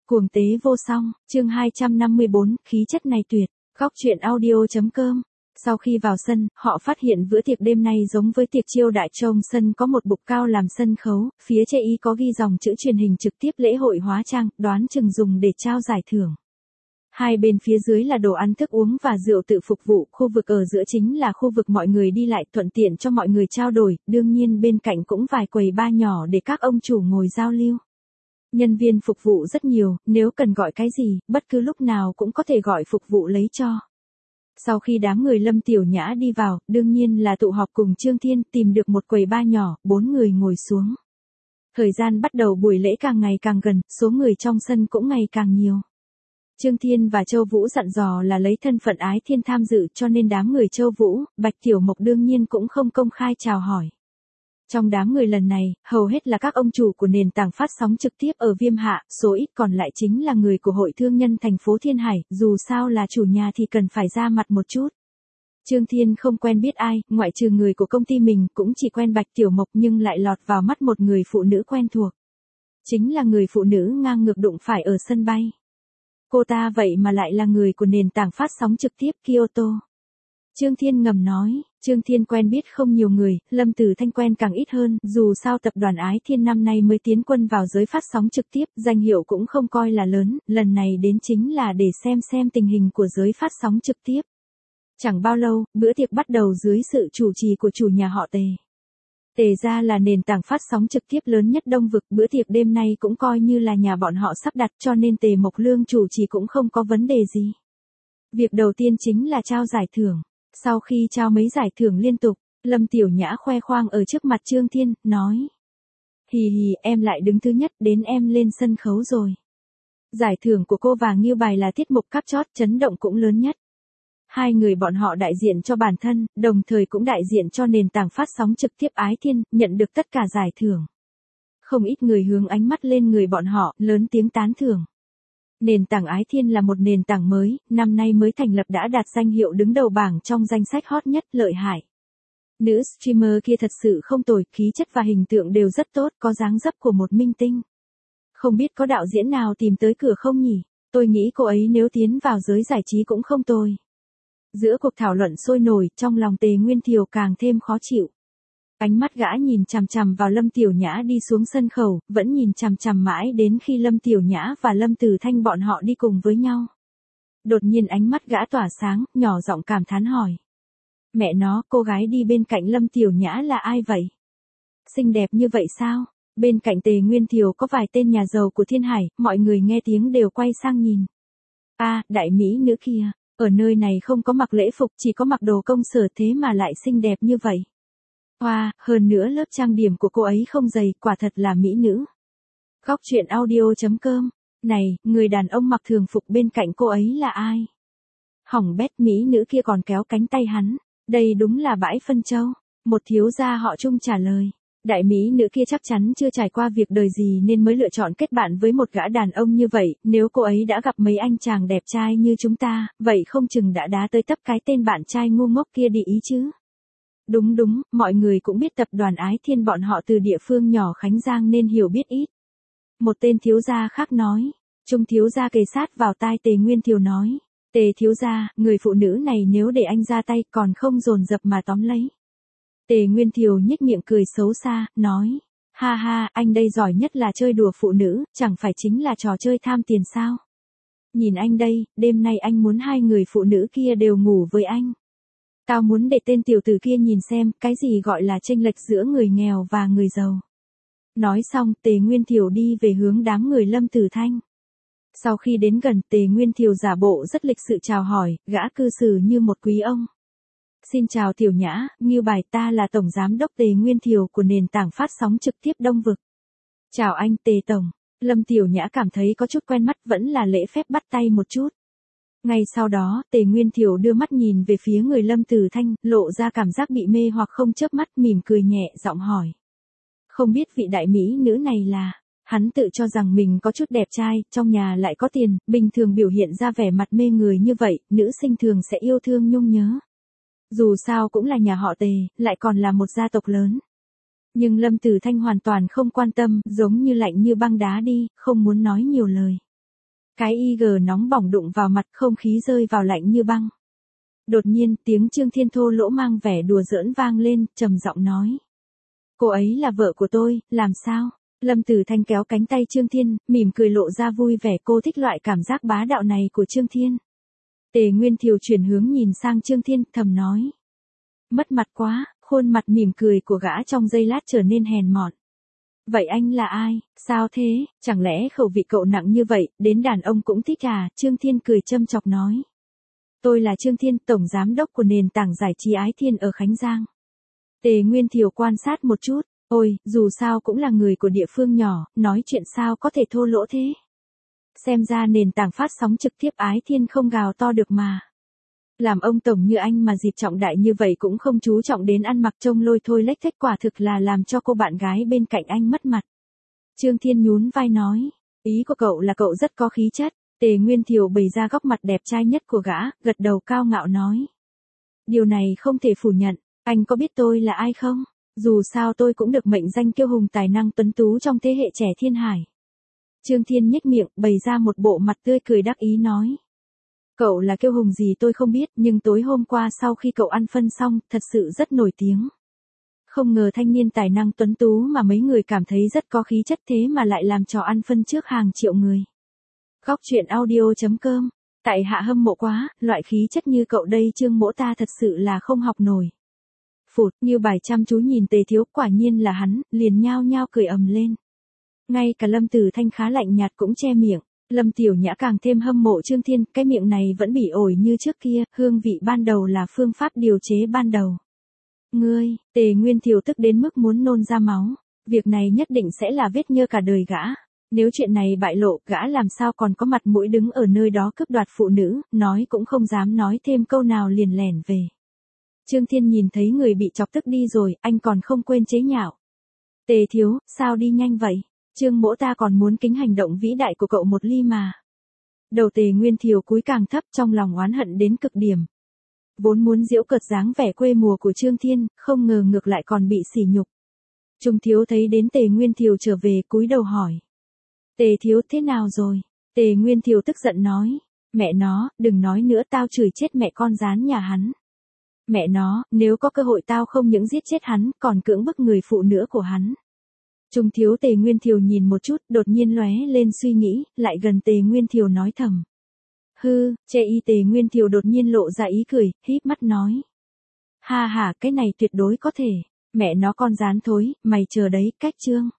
Cuồng tế vô song, chương 254, khí chất này tuyệt, góc truyện audio.com. Sau khi vào sân, họ phát hiện bữa tiệc đêm nay giống với tiệc chiêu đại trông sân có một bục cao làm sân khấu, phía trên y có ghi dòng chữ truyền hình trực tiếp lễ hội hóa trang, đoán chừng dùng để trao giải thưởng. Hai bên phía dưới là đồ ăn thức uống và rượu tự phục vụ, khu vực ở giữa chính là khu vực mọi người đi lại thuận tiện cho mọi người trao đổi, đương nhiên bên cạnh cũng vài quầy bar nhỏ để các ông chủ ngồi giao lưu. Nhân viên phục vụ rất nhiều, nếu cần gọi cái gì, bất cứ lúc nào cũng có thể gọi phục vụ lấy cho. Sau khi đám người Lâm Tiểu Nhã đi vào, đương nhiên là tụ họp cùng Trương Thiên, tìm được một quầy bar nhỏ, 4 người ngồi xuống. Thời gian bắt đầu buổi lễ càng ngày càng gần, số người trong sân cũng ngày càng nhiều. Trương Thiên và Châu Vũ dặn dò là lấy thân phận Ái Thiên tham dự cho nên đám người Châu Vũ, Bạch Tiểu Mộc đương nhiên cũng không công khai chào hỏi. Trong đám người lần này, hầu hết là các ông chủ của nền tảng phát sóng trực tiếp ở Viêm Hạ, số ít còn lại chính là người của Hội Thương nhân thành phố Thiên Hải, dù sao là chủ nhà thì cần phải ra mặt một chút. Trương Thiên không quen biết ai, ngoại trừ người của công ty mình cũng chỉ quen Bạch Tiểu Mộc nhưng lại lọt vào mắt một người phụ nữ quen thuộc. Chính là người phụ nữ ngang ngược đụng phải ở sân bay. Cô ta vậy mà lại là người của nền tảng phát sóng trực tiếp Kyoto. Trương Thiên ngầm nói, Trương Thiên quen biết không nhiều người, Lâm Tử Thanh quen càng ít hơn, dù sao tập đoàn Ái Thiên năm nay mới tiến quân vào giới phát sóng trực tiếp, danh hiệu cũng không coi là lớn, lần này đến chính là để xem tình hình của giới phát sóng trực tiếp. Chẳng bao lâu, bữa tiệc bắt đầu dưới sự chủ trì của chủ nhà họ Tề. Tề gia là nền tảng phát sóng trực tiếp lớn nhất Đông Vực, bữa tiệc đêm nay cũng coi như là nhà bọn họ sắp đặt cho nên Tề Mộc Lương chủ trì cũng không có vấn đề gì. Việc đầu tiên chính là trao giải thưởng. Sau khi trao mấy giải thưởng liên tục, Lâm Tiểu Nhã khoe khoang ở trước mặt Trương Thiên, nói. Hì hì, em lại đứng thứ nhất, đến em lên sân khấu rồi. Giải thưởng của cô và Ngưu Bài là tiết mục cáp chót, chấn động cũng lớn nhất. Hai người bọn họ đại diện cho bản thân, đồng thời cũng đại diện cho nền tảng phát sóng trực tiếp Ái Thiên, nhận được tất cả giải thưởng. Không ít người hướng ánh mắt lên người bọn họ, lớn tiếng tán thưởng. Nền tảng Ái Thiên là một nền tảng mới, năm nay mới thành lập đã đạt danh hiệu đứng đầu bảng trong danh sách hot nhất lợi hại. Nữ streamer kia thật sự không tồi, khí chất và hình tượng đều rất tốt, có dáng dấp của một minh tinh. Không biết có đạo diễn nào tìm tới cửa không nhỉ? Tôi nghĩ cô ấy nếu tiến vào giới giải trí cũng không tồi. Giữa cuộc thảo luận sôi nổi, trong lòng Tề Nguyên Thiều càng thêm khó chịu. Ánh mắt gã nhìn chằm chằm vào Lâm Tiểu Nhã đi xuống sân khấu, vẫn nhìn chằm chằm mãi đến khi Lâm Tiểu Nhã và Lâm Tử Thanh bọn họ đi cùng với nhau. Đột nhiên ánh mắt gã tỏa sáng, nhỏ giọng cảm thán hỏi. Mẹ nó, cô gái đi bên cạnh Lâm Tiểu Nhã là ai vậy? Xinh đẹp như vậy sao? Bên cạnh Tề Nguyên Thiều có vài tên nhà giàu của Thiên Hải, mọi người nghe tiếng đều quay sang nhìn. Đại mỹ nữ kia, ở nơi này không có mặc lễ phục, chỉ có mặc đồ công sở thế mà lại xinh đẹp như vậy. Hơn nữa lớp trang điểm của cô ấy không dày, quả thật là mỹ nữ. Góc truyện audio.com. Này, người đàn ông mặc thường phục bên cạnh cô ấy là ai? Hỏng bét, mỹ nữ kia còn kéo cánh tay hắn. Đây đúng là bãi phân châu. Một thiếu gia họ Trung trả lời. Đại mỹ nữ kia chắc chắn chưa trải qua việc đời gì nên mới lựa chọn kết bạn với một gã đàn ông như vậy, nếu cô ấy đã gặp mấy anh chàng đẹp trai như chúng ta, vậy không chừng đã đá tới tấp cái tên bạn trai ngu ngốc kia đi ý chứ. Đúng, mọi người cũng biết tập đoàn Ái Thiên bọn họ từ địa phương nhỏ Khánh Giang nên hiểu biết ít. Một tên thiếu gia khác nói, Trung thiếu gia kề sát vào tai Tề Nguyên Thiều nói, Tề thiếu gia, người phụ nữ này nếu để anh ra tay còn không dồn dập mà tóm lấy. Tề Nguyên Thiều nhếch miệng cười xấu xa, nói, ha, anh đây giỏi nhất là chơi đùa phụ nữ, chẳng phải chính là trò chơi tham tiền sao? Nhìn anh đây, đêm nay anh muốn hai người phụ nữ kia đều ngủ với anh. Tao muốn để tên tiểu tử kia nhìn xem, cái gì gọi là chênh lệch giữa người nghèo và người giàu. Nói xong, Tề Nguyên Thiều đi về hướng đám người Lâm Tử Thanh. Sau khi đến gần, Tề Nguyên Thiều giả bộ rất lịch sự chào hỏi, gã cư xử như một quý ông. Xin chào Tiểu Nhã, Ngưu Bài, ta là Tổng Giám đốc Tề Nguyên Thiều của nền tảng phát sóng trực tiếp Đông Vực. Chào anh Tề Tổng. Lâm Tiểu Nhã cảm thấy có chút quen mắt, vẫn là lễ phép bắt tay một chút. Ngay sau đó, Tề Nguyên Thiều đưa mắt nhìn về phía người Lâm Tử Thanh, lộ ra cảm giác bị mê hoặc không chớp mắt, mỉm cười nhẹ, giọng hỏi. Không biết vị đại mỹ nữ này là... Hắn tự cho rằng mình có chút đẹp trai, trong nhà lại có tiền, bình thường biểu hiện ra vẻ mặt mê người như vậy, nữ sinh thường sẽ yêu thương nhung nhớ. Dù sao cũng là nhà họ Tề, lại còn là một gia tộc lớn. Nhưng Lâm Tử Thanh hoàn toàn không quan tâm, giống như lạnh như băng đá đi, không muốn nói nhiều lời. Cái IG nóng bỏng đụng vào mặt, không khí rơi vào lạnh như băng. Đột nhiên, tiếng Trương Thiên thô lỗ mang vẻ đùa giỡn vang lên, trầm giọng nói. Cô ấy là vợ của tôi, làm sao? Lâm Tử Thanh kéo cánh tay Trương Thiên, mỉm cười lộ ra vui vẻ, cô thích loại cảm giác bá đạo này của Trương Thiên. Tề Nguyên Thiều chuyển hướng nhìn sang Trương Thiên, thầm nói. Mất mặt quá, khuôn mặt mỉm cười của gã trong giây lát trở nên hèn mọn. Vậy anh là ai, sao thế, chẳng lẽ khẩu vị cậu nặng như vậy, đến đàn ông cũng thích à, Trương Thiên cười châm chọc nói. Tôi là Trương Thiên, tổng giám đốc của nền tảng giải trí Ái Thiên ở Khánh Giang. Tề Nguyên Thiều quan sát một chút, ôi, dù sao cũng là người của địa phương nhỏ, nói chuyện sao có thể thô lỗ thế. Xem ra nền tảng phát sóng trực tiếp Ái Thiên không gào to được mà. Làm ông tổng như anh mà dịp trọng đại như vậy cũng không chú trọng đến ăn mặc trông lôi thôi lếch thếch, quả thực là làm cho cô bạn gái bên cạnh anh mất mặt. Trương Thiên nhún vai nói, ý của cậu là cậu rất có khí chất. Tề Nguyên Thiều bày ra góc mặt đẹp trai nhất của gã, gật đầu cao ngạo nói. Điều này không thể phủ nhận, anh có biết tôi là ai không? Dù sao tôi cũng được mệnh danh kiêu hùng tài năng tuấn tú trong thế hệ trẻ thiên hải. Trương Thiên nhếch miệng, bày ra một bộ mặt tươi cười đắc ý nói. Cậu là kiêu hùng gì tôi không biết, nhưng tối hôm qua sau khi cậu ăn phân xong, thật sự rất nổi tiếng. Không ngờ thanh niên tài năng tuấn tú mà mấy người cảm thấy rất có khí chất thế mà lại làm trò ăn phân trước hàng triệu người. Góc truyện audio.com. Tại hạ hâm mộ quá, loại khí chất như cậu đây Trương mỗ ta thật sự là không học nổi. Phụt, như bài chăm chú nhìn Tề Thiếu, quả nhiên là hắn, liền nhao nhao cười ầm lên. Ngay cả Lâm Tử Thanh khá lạnh nhạt cũng che miệng. Lâm Tiểu Nhã càng thêm hâm mộ Trương Thiên, cái miệng này vẫn bị ổi như trước kia, hương vị ban đầu là phương pháp điều chế ban đầu. Ngươi, Tề Nguyên Thiều tức đến mức muốn nôn ra máu. Việc này nhất định sẽ là vết nhơ cả đời gã. Nếu chuyện này bại lộ, gã làm sao còn có mặt mũi đứng ở nơi đó cướp đoạt phụ nữ, nói cũng không dám nói thêm câu nào liền lẻn về. Trương Thiên nhìn thấy người bị chọc tức đi rồi, anh còn không quên chế nhạo. Tề Thiếu, sao đi nhanh vậy? Trương mỗ ta còn muốn kính hành động vĩ đại của cậu một ly mà. Đầu Tề Nguyên Thiều cúi càng thấp, trong lòng oán hận đến cực điểm. Vốn muốn giễu cợt dáng vẻ quê mùa của Trương Thiên, không ngờ ngược lại còn bị sỉ nhục. Trung Thiếu thấy đến Tề Nguyên Thiều trở về, cúi đầu hỏi. Tề Thiếu thế nào rồi? Tề Nguyên Thiều tức giận nói. Mẹ nó, đừng nói nữa, tao chửi chết mẹ con gián nhà hắn. Mẹ nó, nếu có cơ hội tao không những giết chết hắn, còn cưỡng bức người phụ nữ của hắn. Trung Thiếu Tề Nguyên Thiều nhìn một chút, đột nhiên lóe lên suy nghĩ, lại gần Tề Nguyên Thiều nói thầm. Hư, chê y. Tề Nguyên Thiều đột nhiên lộ ra ý cười, híp mắt nói. Ha ha, cái này tuyệt đối có thể. Mẹ nó con gián thối, mày chờ đấy, cách Trương.